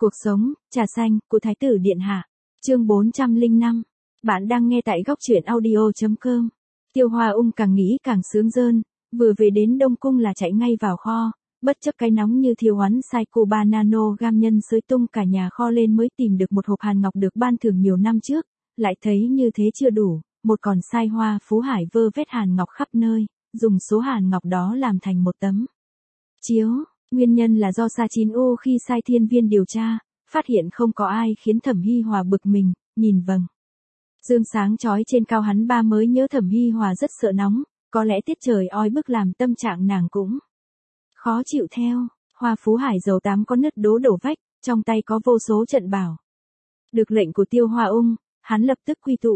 Cuộc sống, trà xanh, của Thái tử Điện Hạ. Chương 405. Bạn đang nghe tại góc truyện audio.com. Tiêu Hoa Ung càng nghĩ càng sướng rơn, vừa về đến Đông Cung là chạy ngay vào kho, bất chấp cái nóng như thiêu hoán sai cô ba nano gam nhân xới tung cả nhà kho lên mới tìm được một hộp hàn ngọc được ban thưởng nhiều năm trước, lại thấy như thế chưa đủ, một còn sai hoa Phú Hải vơ vét hàn ngọc khắp nơi, dùng số hàn ngọc đó làm thành một tấm chiếu. Nguyên nhân là do Sa Chín U khi sai Thiên Viên điều tra, phát hiện không có ai khiến Thẩm Hi Hòa bực mình, nhìn vầng dương sáng chói trên cao hắn ba mới nhớ Thẩm Hi Hòa rất sợ nóng, có lẽ tiết trời oi bức làm tâm trạng nàng cũng khó chịu theo. Hoa Phú Hải dầu tám có nứt đổ vách, trong tay có vô số trận bảo. Được lệnh của Tiêu Hoa Ung, hắn lập tức quy tụ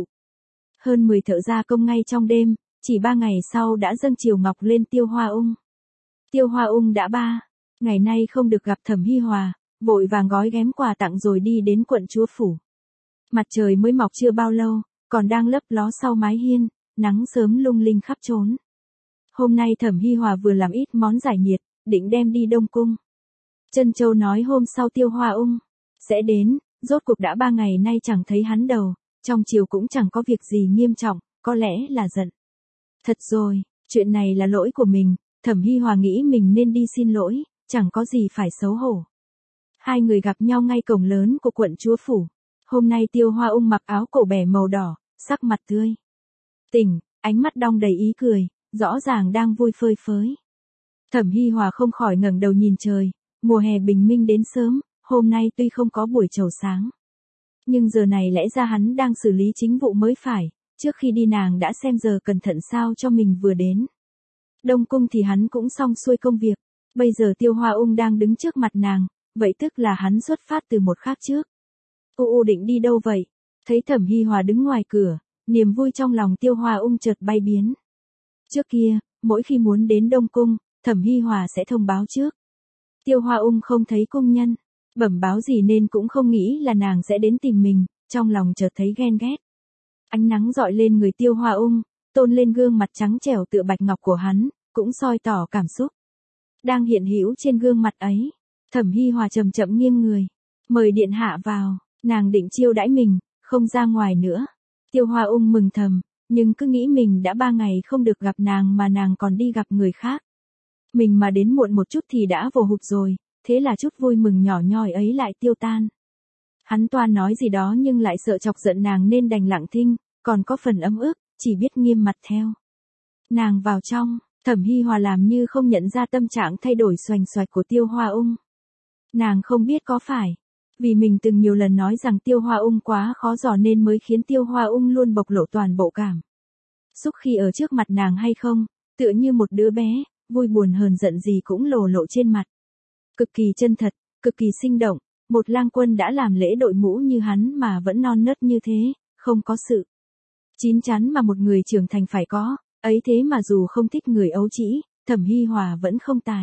hơn 10 thợ gia công ngay trong đêm, chỉ 3 ngày sau đã dâng triều ngọc lên Tiêu Hoa Ung. Tiêu Hoa Ung đã 3 ngày nay không được gặp Thẩm Hi Hòa, vội vàng gói ghém quà tặng rồi đi đến quận chúa phủ. Mặt trời mới mọc chưa bao lâu, còn đang lấp ló sau mái hiên, nắng sớm lung linh khắp trốn. Hôm nay Thẩm Hi Hòa vừa làm ít món giải nhiệt, định đem đi Đông Cung. Trân Châu nói hôm sau Tiêu Hoa Ung sẽ đến, rốt cuộc đã 3 ngày nay chẳng thấy hắn đâu, trong triều cũng chẳng có việc gì nghiêm trọng, có lẽ là giận. Thật rồi, chuyện này là lỗi của mình, Thẩm Hi Hòa nghĩ mình nên đi xin lỗi, chẳng có gì phải xấu hổ. Hai người gặp nhau ngay cổng lớn của quận chúa phủ. Hôm nay Tiêu Hoa Ung mặc áo cổ bẻ màu đỏ, sắc mặt tươi tỉnh, ánh mắt đong đầy ý cười, rõ ràng đang vui phơi phới. Thẩm Hi Hòa không khỏi ngẩng đầu nhìn trời, mùa hè bình minh đến sớm, hôm nay tuy không có buổi chầu sáng, nhưng giờ này lẽ ra hắn đang xử lý chính vụ mới phải, trước khi đi nàng đã xem giờ cẩn thận sao cho mình vừa đến Đông Cung thì hắn cũng xong xuôi công việc, bây giờ Tiêu Hoa Ung đang đứng trước mặt nàng, vậy tức là hắn xuất phát từ một khác trước. Định đi đâu vậy? Thấy Thẩm Hi Hòa đứng ngoài cửa, niềm vui trong lòng Tiêu Hoa Ung chợt bay biến. Trước kia, mỗi khi muốn đến Đông Cung, Thẩm Hi Hòa sẽ thông báo trước. Tiêu Hoa Ung không thấy cung nhân bẩm báo gì nên cũng không nghĩ là nàng sẽ đến tìm mình, trong lòng chợt thấy ghen ghét. Ánh nắng rọi lên người Tiêu Hoa Ung, tôn lên gương mặt trắng trẻo tựa bạch ngọc của hắn, cũng soi tỏ cảm xúc đang hiện hữu trên gương mặt ấy. Thẩm Hi Hòa chậm chậm nghiêng người, mời điện hạ vào, nàng định chiêu đãi mình, không ra ngoài nữa. Tiêu Hoa Ung mừng thầm, nhưng cứ nghĩ mình đã 3 ngày không được gặp nàng mà nàng còn đi gặp người khác. Mình mà đến muộn một chút thì đã vồ hụt rồi, thế là chút vui mừng nhỏ nhoi ấy lại tiêu tan. Hắn toan nói gì đó nhưng lại sợ chọc giận nàng nên đành lặng thinh, còn có phần ấm ức, chỉ biết nghiêm mặt theo. Nàng vào trong, Thẩm Hi Hòa làm như không nhận ra tâm trạng thay đổi xoành xoạch của Tiêu Hoa Ung. Nàng không biết có phải vì mình từng nhiều lần nói rằng Tiêu Hoa Ung quá khó dò nên mới khiến Tiêu Hoa Ung luôn bộc lộ toàn bộ cảm xúc khi ở trước mặt nàng hay không, tựa như một đứa bé, vui buồn hờn giận gì cũng lộ trên mặt. Cực kỳ chân thật, cực kỳ sinh động, một lang quân đã làm lễ đội mũ như hắn mà vẫn non nớt như thế, không có sự chín chắn mà một người trưởng thành phải có, ấy thế mà dù không thích người ấu trĩ, Thẩm Hi Hòa vẫn không tài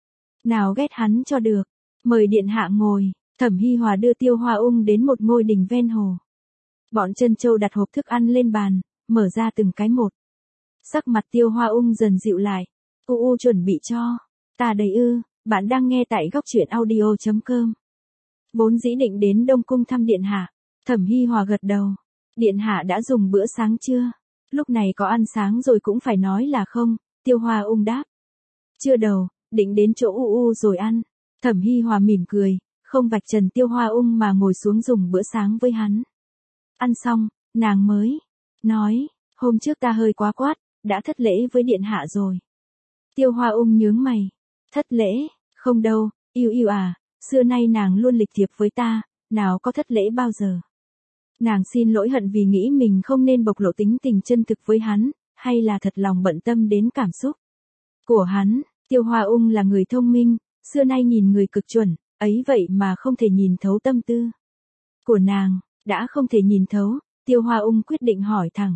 nào ghét hắn cho được. Mời điện hạ ngồi. Thẩm Hi Hòa đưa Tiêu Hoa Ung đến một ngôi đình ven hồ. Bọn Trân Châu đặt hộp thức ăn lên bàn, mở ra từng cái một. Sắc mặt Tiêu Hoa Ung dần dịu lại. Chuẩn bị cho. Ta đây ư, bạn đang nghe tại góc truyện audio.com. Vốn dĩ định đến Đông Cung thăm điện hạ. Thẩm Hi Hòa gật đầu. Điện hạ đã dùng bữa sáng chưa? Lúc này có ăn sáng rồi cũng phải nói là không, Tiêu Hoa Ung đáp. Chưa đâu, định đến chỗ rồi ăn. Thẩm Hi Hòa mỉm cười, không vạch trần Tiêu Hoa Ung mà ngồi xuống dùng bữa sáng với hắn. Ăn xong, nàng mới nói, hôm trước ta hơi quá quát, đã thất lễ với điện hạ rồi. Tiêu Hoa Ung nhướng mày, thất lễ, không đâu, yêu à, xưa nay nàng luôn lịch thiệp với ta, nào có thất lễ bao giờ. Nàng xin lỗi hận vì nghĩ mình không nên bộc lộ tính tình chân thực với hắn, hay là thật lòng bận tâm đến cảm xúc của hắn. Tiêu Hoa Ung là người thông minh, xưa nay nhìn người cực chuẩn, ấy vậy mà không thể nhìn thấu tâm tư của nàng, đã không thể nhìn thấu, Tiêu Hoa Ung quyết định hỏi thẳng.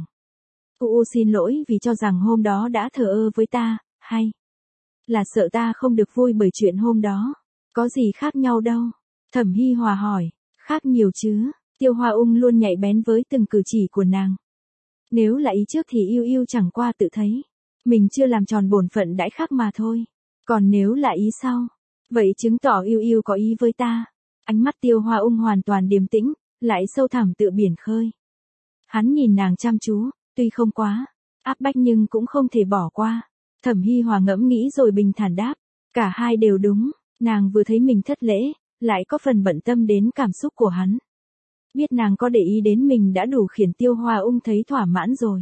Xin lỗi vì cho rằng hôm đó đã thờ ơ với ta, hay là sợ ta không được vui bởi chuyện hôm đó, có gì khác nhau đâu. Thẩm Hi Hòa hỏi, khác nhiều chứ. Tiêu Hoa Ung luôn nhạy bén với từng cử chỉ của nàng. Nếu là ý trước thì yêu chẳng qua tự thấy mình chưa làm tròn bổn phận đãi khác mà thôi. Còn nếu là ý sau, vậy chứng tỏ yêu có ý với ta. Ánh mắt Tiêu Hoa Ung hoàn toàn điềm tĩnh, lại sâu thẳm tựa biển khơi. Hắn nhìn nàng chăm chú, tuy không quá áp bách nhưng cũng không thể bỏ qua. Thẩm Hi Hòa ngẫm nghĩ rồi bình thản đáp, cả hai đều đúng, nàng vừa thấy mình thất lễ, lại có phần bận tâm đến cảm xúc của hắn. Biết nàng có để ý đến mình đã đủ khiến Tiêu Hoa Ung thấy thỏa mãn rồi.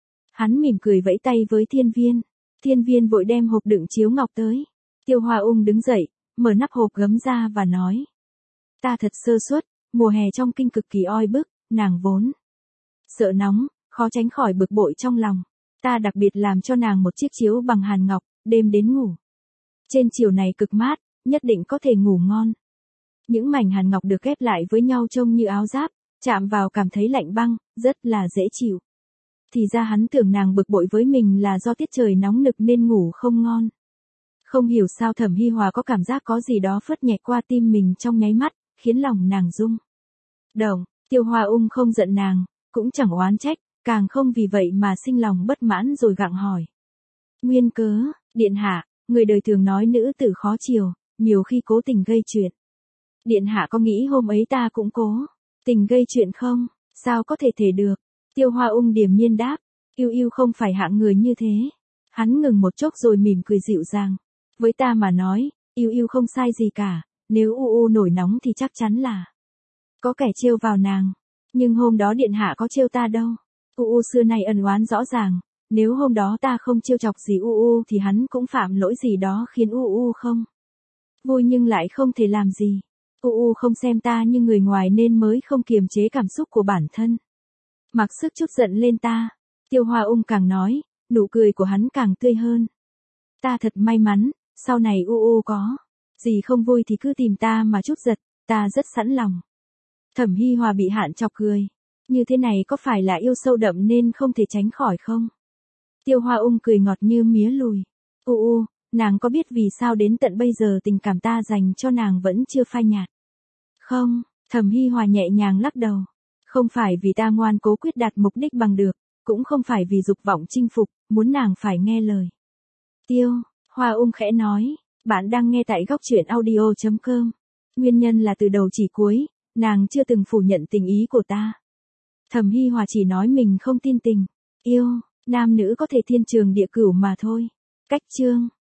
Hắn mỉm cười vẫy tay với Thiên Viên vội đem hộp đựng chiếu ngọc tới. Tiêu Hoa Ung đứng dậy, mở nắp hộp gấm ra và nói. Ta thật sơ suất, mùa hè trong kinh cực kỳ oi bức, nàng vốn sợ nóng, khó tránh khỏi bực bội trong lòng. Ta đặc biệt làm cho nàng một chiếc chiếu bằng hàn ngọc, đêm đến ngủ. Trên chiều này cực mát, nhất định có thể ngủ ngon. Những mảnh hàn ngọc được ghép lại với nhau trông như áo giáp, chạm vào cảm thấy lạnh băng, rất là dễ chịu. Thì ra hắn tưởng nàng bực bội với mình là do tiết trời nóng nực nên ngủ không ngon. Không hiểu sao Thẩm Hi Hòa có cảm giác có gì đó phất nhẹ qua tim mình trong nháy mắt, khiến lòng nàng rung động. Tiêu Hoa Ung không giận nàng, cũng chẳng oán trách, càng không vì vậy mà sinh lòng bất mãn rồi gặng hỏi. Nguyên cớ, điện hạ, người đời thường nói nữ tử khó chiều, nhiều khi cố tình gây chuyện. Điện hạ có nghĩ hôm ấy ta cũng cố tình gây chuyện không? Sao có thể được? Tiêu Hoa Ung điềm nhiên đáp, Yêu Yêu không phải hạng người như thế. Hắn ngừng một chốc rồi mỉm cười dịu dàng. Với ta mà nói, Yêu Yêu không sai gì cả, nếu U nổi nóng thì chắc chắn là có kẻ trêu vào nàng. Nhưng hôm đó điện hạ có trêu ta đâu. Xưa nay ân oán rõ ràng, nếu hôm đó ta không trêu chọc gì thì hắn cũng phạm lỗi gì đó khiến không vui nhưng lại không thể làm gì. Không xem ta như người ngoài nên mới không kiềm chế cảm xúc của bản thân. Mặc sức chút giận lên ta. Tiêu Hoa Ung càng nói, nụ cười của hắn càng tươi hơn. Ta thật may mắn, sau này có gì không vui thì cứ tìm ta mà chút giật, ta rất sẵn lòng. Thẩm Hi Hòa bị Hạn chọc cười. Như thế này có phải là yêu sâu đậm nên không thể tránh khỏi không? Tiêu Hoa Ung cười ngọt như mía lùi. Nàng có biết vì sao đến tận bây giờ tình cảm ta dành cho nàng vẫn chưa phai nhạt? Không, Thẩm Hi Hòa nhẹ nhàng lắc đầu. Không phải vì ta ngoan cố quyết đạt mục đích bằng được, cũng không phải vì dục vọng chinh phục, muốn nàng phải nghe lời. Tiêu Hoa Ung khẽ nói, bạn đang nghe tại góc truyện audio.com. Nguyên nhân là từ đầu chỉ cuối, nàng chưa từng phủ nhận tình ý của ta. Thẩm Hi Hòa chỉ nói mình không tin tình yêu nam nữ có thể thiên trường địa cửu mà thôi. Cách chương